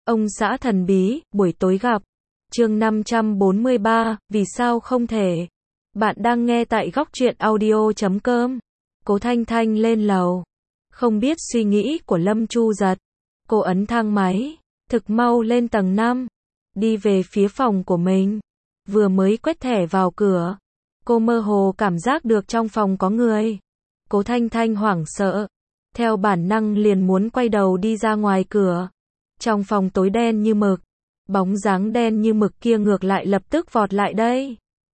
Ông xã thần bí, buổi tối gặp. Chương 543, vì sao không thể? Bạn đang nghe tại góc truyện audio.com. Cố Thanh Thanh lên lầu. Không biết suy nghĩ của Lâm Chu Giật. Cô ấn thang máy, thực mau lên tầng 5. Đi về phía phòng của mình. Vừa mới quét thẻ vào cửa. Cô mơ hồ cảm giác được trong phòng có người. Cố Thanh Thanh hoảng sợ. Theo bản năng liền muốn quay đầu đi ra ngoài cửa. Trong phòng tối đen như mực. Bóng dáng đen như mực kia ngược lại lập tức vọt lại đây.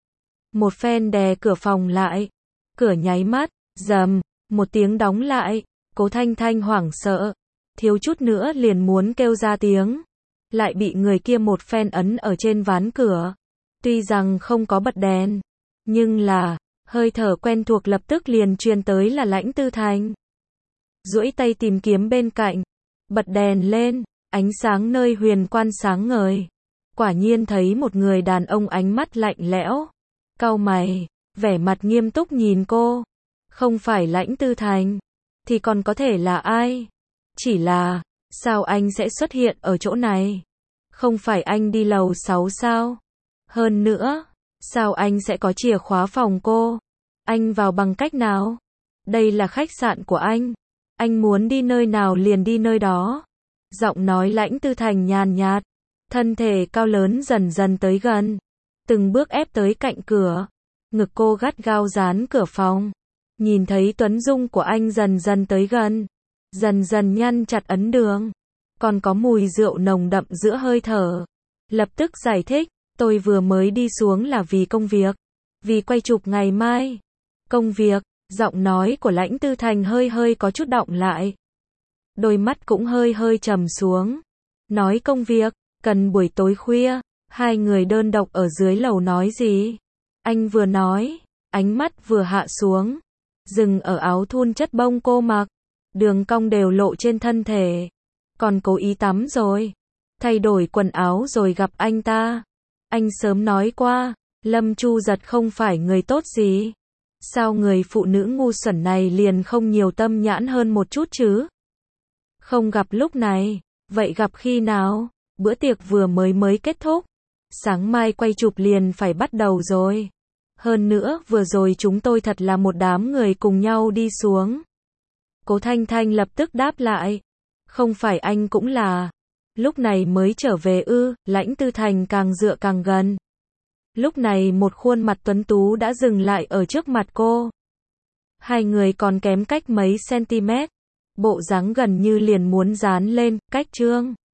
Một phen đè cửa phòng lại. Cửa nháy mắt, rầm, một tiếng đóng lại. Cố Thanh Thanh hoảng sợ. Thiếu chút nữa liền muốn kêu ra tiếng. Lại bị người kia một phen ấn ở trên ván cửa. Tuy rằng không có bật đèn. Nhưng là, hơi thở quen thuộc lập tức liền truyền tới là Lãnh Tư Thành. Duỗi tay tìm kiếm bên cạnh. Bật đèn lên. Ánh sáng nơi huyền quan sáng ngời. Quả nhiên thấy một người đàn ông ánh mắt lạnh lẽo. Cau mày, vẻ mặt nghiêm túc nhìn cô. Không phải Lãnh Tư Thành. Thì còn có thể là ai? Chỉ là, sao anh sẽ xuất hiện ở chỗ này? Không phải anh đi lầu 6 sao? Hơn nữa, sao anh sẽ có chìa khóa phòng cô? Anh vào bằng cách nào? Đây là khách sạn của anh. Anh muốn đi nơi nào liền đi nơi đó. Giọng nói Lãnh Tư Thành nhàn nhạt. Thân thể cao lớn dần dần tới gần. Từng bước ép tới cạnh cửa. Ngực cô gắt gao dán cửa phòng. Nhìn thấy tuấn dung của anh dần dần tới gần. Dần dần nhăn chặt ấn đường. Còn có mùi rượu nồng đậm giữa hơi thở. Lập tức giải thích. Tôi vừa mới đi xuống là vì công việc. Vì quay chụp ngày mai. Công việc. Giọng nói của Lãnh Tư Thành hơi hơi có chút đọng lại. Đôi mắt cũng hơi hơi trầm xuống. Nói công việc, cần buổi tối khuya. Hai người đơn độc ở dưới lầu nói gì? Anh vừa nói, ánh mắt vừa hạ xuống. Dừng ở áo thun chất bông cô mặc. Đường cong đều lộ trên thân thể. Còn cố ý tắm rồi. Thay đổi quần áo rồi gặp anh ta. Anh sớm nói qua, Lâm Chu Giật không phải người tốt gì. Sao người phụ nữ ngu xuẩn này liền không nhiều tâm nhãn hơn một chút chứ? Không gặp lúc này, vậy gặp khi nào? Bữa tiệc vừa mới kết thúc. Sáng mai quay chụp liền phải bắt đầu rồi. Hơn nữa, vừa rồi chúng tôi thật là một đám người cùng nhau đi xuống. Cố Thanh Thanh lập tức đáp lại. Không phải anh cũng là. Lúc này mới trở về ư? Lãnh Tư Thành càng dựa càng gần. Lúc này một khuôn mặt tuấn tú đã dừng lại ở trước mặt cô. Hai người còn kém cách mấy cm. Bộ dáng gần như liền muốn dán lên, cách trương.